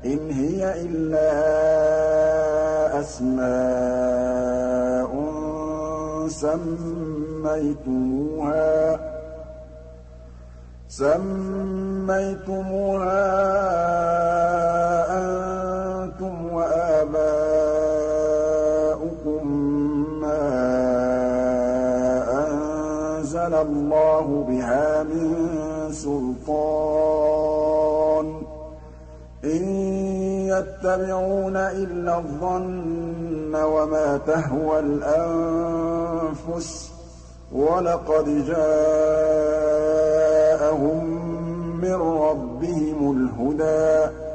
إِنْ هِيَ إِلَّا أَسْمَاءٌ سَمَّيْتُمُوهَا أَنتُمْ وَآبَاؤُكُم مَّا أَنزَلَ اللَّهُ بِهَا مِن سُلْطَانٍ ۚ إِن يَتَّبِعُونَ إِلَّا الظَّنَّ وَمَا تَهْوَى الْأَنفُسُ ۖ وَلَقَدْ جَاءَهُم مِّن رَّبِّهِمُ الْهُدَىٰ